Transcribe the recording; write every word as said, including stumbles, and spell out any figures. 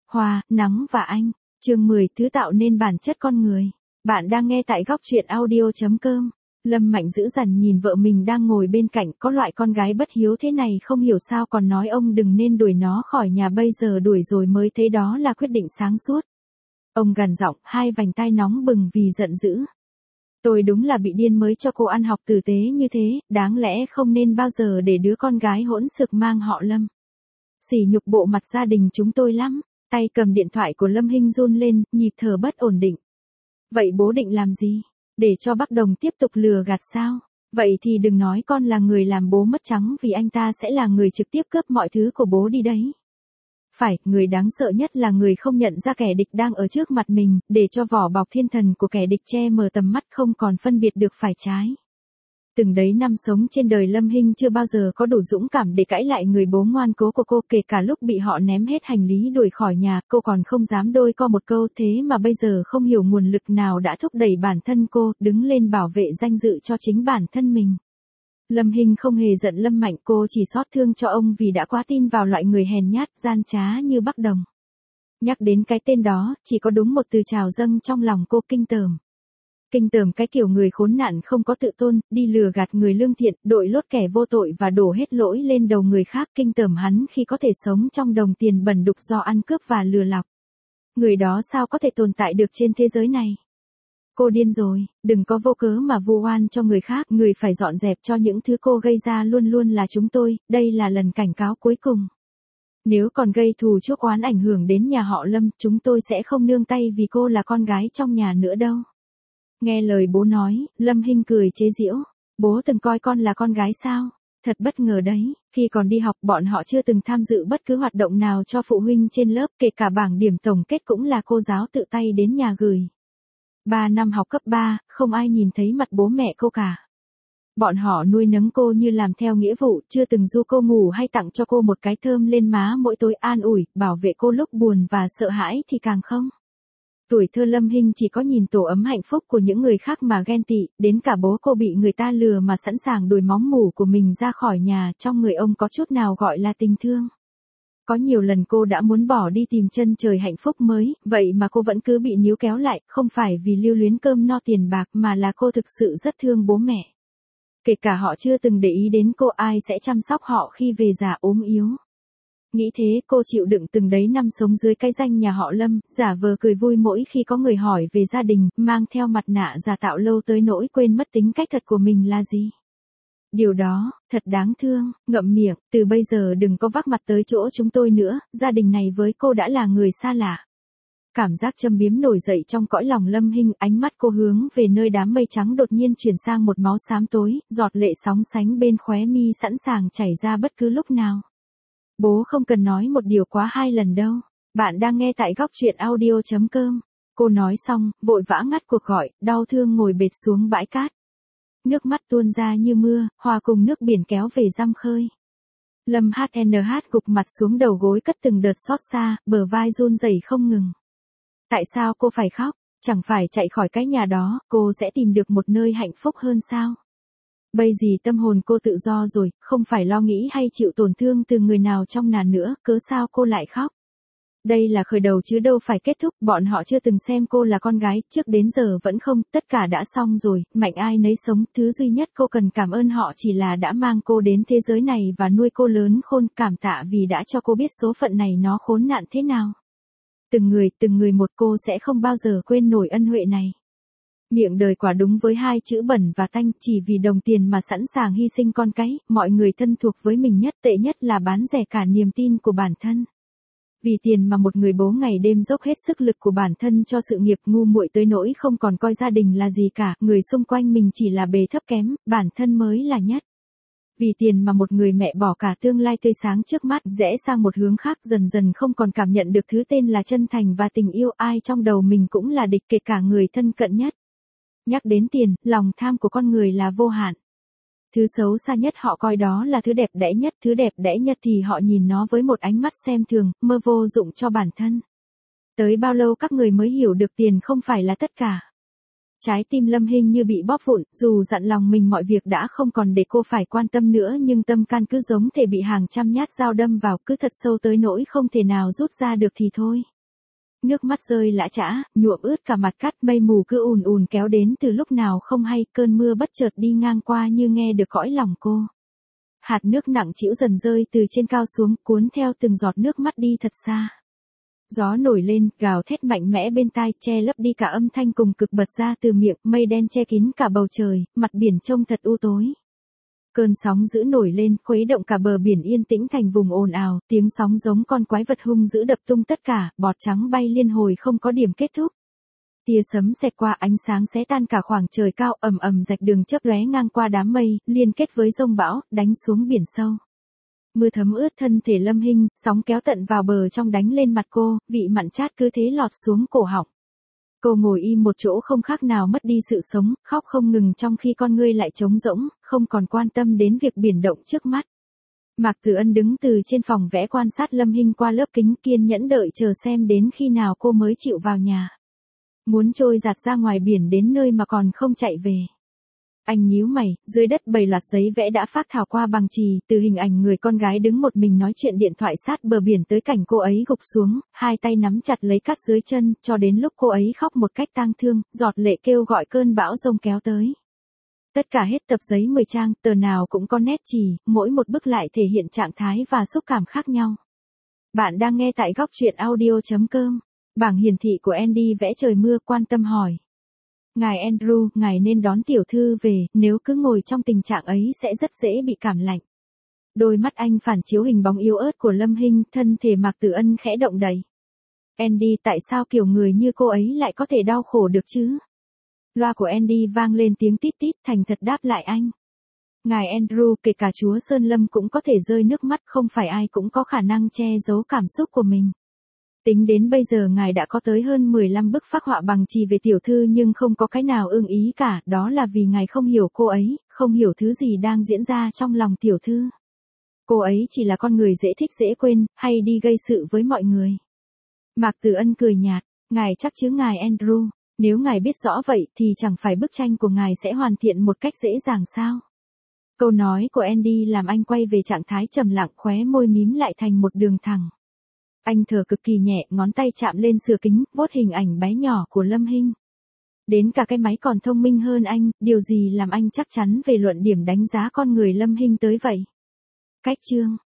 Hoa, nắng và anh. Chương mười, thứ tạo nên bản chất con người. Bạn đang nghe tại góc truyện audio chấm com. Lâm Mạnh dữ dằn nhìn vợ mình đang ngồi bên cạnh, có loại con gái bất hiếu thế này không hiểu sao còn nói ông đừng nên đuổi nó khỏi nhà, bây giờ đuổi rồi mới thấy đó là quyết định sáng suốt. Ông gằn giọng, hai vành tai nóng bừng vì giận dữ. Tôi đúng là bị điên mới cho cô ăn học tử tế như thế, đáng lẽ không nên bao giờ để đứa con gái hỗn xược mang họ Lâm. Sỉ nhục bộ mặt gia đình chúng tôi lắm. Tay cầm điện thoại của Lâm Hinh run lên, nhịp thở bất ổn định. Vậy bố định làm gì? Để cho bác Đồng tiếp tục lừa gạt sao? Vậy thì đừng nói con là người làm bố mất trắng, vì anh ta sẽ là người trực tiếp cướp mọi thứ của bố đi đấy. Phải, người đáng sợ nhất là người không nhận ra kẻ địch đang ở trước mặt mình, để cho vỏ bọc thiên thần của kẻ địch che mờ tầm mắt, không còn phân biệt được phải trái. Từng đấy năm sống trên đời, Lâm Hinh chưa bao giờ có đủ dũng cảm để cãi lại người bố ngoan cố của cô, kể cả lúc bị họ ném hết hành lý đuổi khỏi nhà, cô còn không dám đôi co một câu. Thế mà bây giờ không hiểu nguồn lực nào đã thúc đẩy bản thân cô đứng lên bảo vệ danh dự cho chính bản thân mình. Lâm Hinh không hề giận Lâm Mạnh, cô chỉ xót thương cho ông vì đã quá tin vào loại người hèn nhát, gian trá như bác Đồng. Nhắc đến cái tên đó, chỉ có đúng một từ trào dâng trong lòng cô: kinh tởm. Kinh tởm cái kiểu người khốn nạn không có tự tôn, đi lừa gạt người lương thiện, đội lốt kẻ vô tội và đổ hết lỗi lên đầu người khác. Kinh tởm hắn khi có thể sống trong đồng tiền bẩn đục do ăn cướp và lừa lọc. Người đó sao có thể tồn tại được trên thế giới này? Cô điên rồi, đừng có vô cớ mà vu oan cho người khác, người phải dọn dẹp cho những thứ cô gây ra luôn luôn là chúng tôi, đây là lần cảnh cáo cuối cùng. Nếu còn gây thù chuốc oán ảnh hưởng đến nhà họ Lâm, chúng tôi sẽ không nương tay vì cô là con gái trong nhà nữa đâu. Nghe lời bố nói, Lâm Hinh cười chế giễu. Bố từng coi con là con gái sao? Thật bất ngờ đấy, khi còn đi học bọn họ chưa từng tham dự bất cứ hoạt động nào cho phụ huynh trên lớp, kể cả bảng điểm tổng kết cũng là cô giáo tự tay đến nhà gửi. Ba năm học cấp ba, không ai nhìn thấy mặt bố mẹ cô cả. Bọn họ nuôi nấng cô như làm theo nghĩa vụ, chưa từng du cô ngủ hay tặng cho cô một cái thơm lên má mỗi tối, an ủi, bảo vệ cô lúc buồn và sợ hãi thì càng không. Tuổi thơ Lâm Hinh chỉ có nhìn tổ ấm hạnh phúc của những người khác mà ghen tị, đến cả bố cô bị người ta lừa mà sẵn sàng đuổi móng mủ của mình ra khỏi nhà, trong người ông có chút nào gọi là tình thương. Có nhiều lần cô đã muốn bỏ đi tìm chân trời hạnh phúc mới, vậy mà cô vẫn cứ bị níu kéo lại, không phải vì lưu luyến cơm no tiền bạc mà là cô thực sự rất thương bố mẹ. Kể cả họ chưa từng để ý đến cô, ai sẽ chăm sóc họ khi về già ốm yếu. Nghĩ thế cô chịu đựng từng đấy năm sống dưới cái danh nhà họ Lâm, giả vờ cười vui mỗi khi có người hỏi về gia đình, mang theo mặt nạ giả tạo lâu tới nỗi quên mất tính cách thật của mình là gì. Điều đó, thật đáng thương. Ngậm miệng, từ bây giờ đừng có vác mặt tới chỗ chúng tôi nữa, gia đình này với cô đã là người xa lạ. Cảm giác châm biếm nổi dậy trong cõi lòng Lâm Hinh, ánh mắt cô hướng về nơi đám mây trắng đột nhiên chuyển sang một máu xám tối, giọt lệ sóng sánh bên khóe mi sẵn sàng chảy ra bất cứ lúc nào. Bố không cần nói một điều quá hai lần đâu. Bạn đang nghe tại góc truyện audio chấm com. Cô nói xong, vội vã ngắt cuộc gọi, đau thương ngồi bệt xuống bãi cát. Nước mắt tuôn ra như mưa, hòa cùng nước biển kéo về răm khơi. Lâm hát en hát gục mặt xuống đầu gối cất từng đợt xót xa, bờ vai run rẩy không ngừng. Tại sao cô phải khóc? Chẳng phải chạy khỏi cái nhà đó, cô sẽ tìm được một nơi hạnh phúc hơn sao? Bây giờ tâm hồn cô tự do rồi, không phải lo nghĩ hay chịu tổn thương từ người nào trong nhà nữa, cớ sao cô lại khóc? Đây là khởi đầu chứ đâu phải kết thúc, bọn họ chưa từng xem cô là con gái, trước đến giờ vẫn không, tất cả đã xong rồi, mạnh ai nấy sống, thứ duy nhất cô cần cảm ơn họ chỉ là đã mang cô đến thế giới này và nuôi cô lớn khôn, cảm tạ vì đã cho cô biết số phận này nó khốn nạn thế nào. Từng người, từng người một, cô sẽ không bao giờ quên nổi ân huệ này. Miệng đời quả đúng với hai chữ bẩn và tanh, chỉ vì đồng tiền mà sẵn sàng hy sinh con cái, mọi người thân thuộc với mình nhất, tệ nhất là bán rẻ cả niềm tin của bản thân. Vì tiền mà một người bố ngày đêm dốc hết sức lực của bản thân cho sự nghiệp, ngu muội tới nỗi không còn coi gia đình là gì cả, người xung quanh mình chỉ là bề thấp kém, bản thân mới là nhất. Vì tiền mà một người mẹ bỏ cả tương lai tươi sáng trước mắt, rẽ sang một hướng khác, dần dần không còn cảm nhận được thứ tên là chân thành và tình yêu, ai trong đầu mình cũng là địch, kể cả người thân cận nhất. Nhắc đến tiền, lòng tham của con người là vô hạn. Thứ xấu xa nhất họ coi đó là thứ đẹp đẽ nhất, thứ đẹp đẽ nhất thì họ nhìn nó với một ánh mắt xem thường, mơ vô dụng cho bản thân. Tới bao lâu các người mới hiểu được tiền không phải là tất cả. Trái tim Lâm Hinh như bị bóp vụn, dù dặn lòng mình mọi việc đã không còn để cô phải quan tâm nữa, nhưng tâm can cứ giống thể bị hàng trăm nhát dao đâm vào, cứ thật sâu tới nỗi không thể nào rút ra được thì thôi. Nước mắt rơi lã chã, nhuộm ướt cả mặt cát, mây mù cứ ùn ùn kéo đến từ lúc nào không hay, cơn mưa bất chợt đi ngang qua như nghe được cõi lòng cô. Hạt nước nặng trĩu dần rơi từ trên cao xuống, cuốn theo từng giọt nước mắt đi thật xa. Gió nổi lên, gào thét mạnh mẽ bên tai, che lấp đi cả âm thanh cùng cực bật ra từ miệng, mây đen che kín cả bầu trời, mặt biển trông thật u tối. Cơn sóng dữ nổi lên, khuấy động cả bờ biển yên tĩnh thành vùng ồn ào, tiếng sóng giống con quái vật hung dữ đập tung tất cả, bọt trắng bay liên hồi không có điểm kết thúc. Tia sấm xẹt qua, ánh sáng xé tan cả khoảng trời cao, ầm ầm rạch đường chớp lóe ngang qua đám mây, liên kết với dông bão, đánh xuống biển sâu. Mưa thấm ướt thân thể Lâm Hinh, sóng kéo tận vào bờ trong đánh lên mặt cô, vị mặn chát cứ thế lọt xuống cổ họng. Cô ngồi im một chỗ không khác nào mất đi sự sống, khóc không ngừng trong khi con ngươi lại trống rỗng, không còn quan tâm đến việc biển động trước mắt. Mạc Tử Ân đứng từ trên phòng vẽ quan sát Lâm Hinh qua lớp kính, kiên nhẫn đợi chờ xem đến khi nào cô mới chịu vào nhà. Muốn trôi giạt ra ngoài biển đến nơi mà còn không chạy về. Anh nhíu mày, dưới đất bầy loạt giấy vẽ đã phác thảo qua bằng chì, từ hình ảnh người con gái đứng một mình nói chuyện điện thoại sát bờ biển tới cảnh cô ấy gục xuống, hai tay nắm chặt lấy cát dưới chân, cho đến lúc cô ấy khóc một cách tang thương, giọt lệ kêu gọi cơn bão giông kéo tới. Tất cả hết tập giấy mười trang, tờ nào cũng có nét chì, mỗi một bức lại thể hiện trạng thái và xúc cảm khác nhau. Bạn đang nghe tại góc truyện audio chấm com. Bảng hiển thị của Andy vẽ trời mưa quan tâm hỏi. Ngài Andrew, ngài nên đón tiểu thư về, nếu cứ ngồi trong tình trạng ấy sẽ rất dễ bị cảm lạnh. Đôi mắt anh phản chiếu hình bóng yếu ớt của Lâm Hinh, thân thể Mạc Tử Ân khẽ động đậy. Andy, tại sao kiểu người như cô ấy lại có thể đau khổ được chứ? Loa của Andy vang lên tiếng tít tít, thành thật đáp lại anh. Ngài Andrew, kể cả Chúa Sơn Lâm cũng có thể rơi nước mắt, không phải ai cũng có khả năng che giấu cảm xúc của mình. Tính đến bây giờ ngài đã có tới hơn mười lăm bức phác họa bằng chì về tiểu thư nhưng không có cái nào ưng ý cả, đó là vì ngài không hiểu cô ấy, không hiểu thứ gì đang diễn ra trong lòng tiểu thư. Cô ấy chỉ là con người dễ thích dễ quên, hay đi gây sự với mọi người. Mạc Tử Ân cười nhạt, ngài chắc chứ ngài Andrew, nếu ngài biết rõ vậy thì chẳng phải bức tranh của ngài sẽ hoàn thiện một cách dễ dàng sao? Câu nói của Andy làm anh quay về trạng thái trầm lặng, khóe môi mím lại thành một đường thẳng. Anh thở cực kỳ nhẹ, ngón tay chạm lên sửa kính, vuốt hình ảnh bé nhỏ của Lâm Hinh. Đến cả cái máy còn thông minh hơn anh, điều gì làm anh chắc chắn về luận điểm đánh giá con người Lâm Hinh tới vậy? Cách chương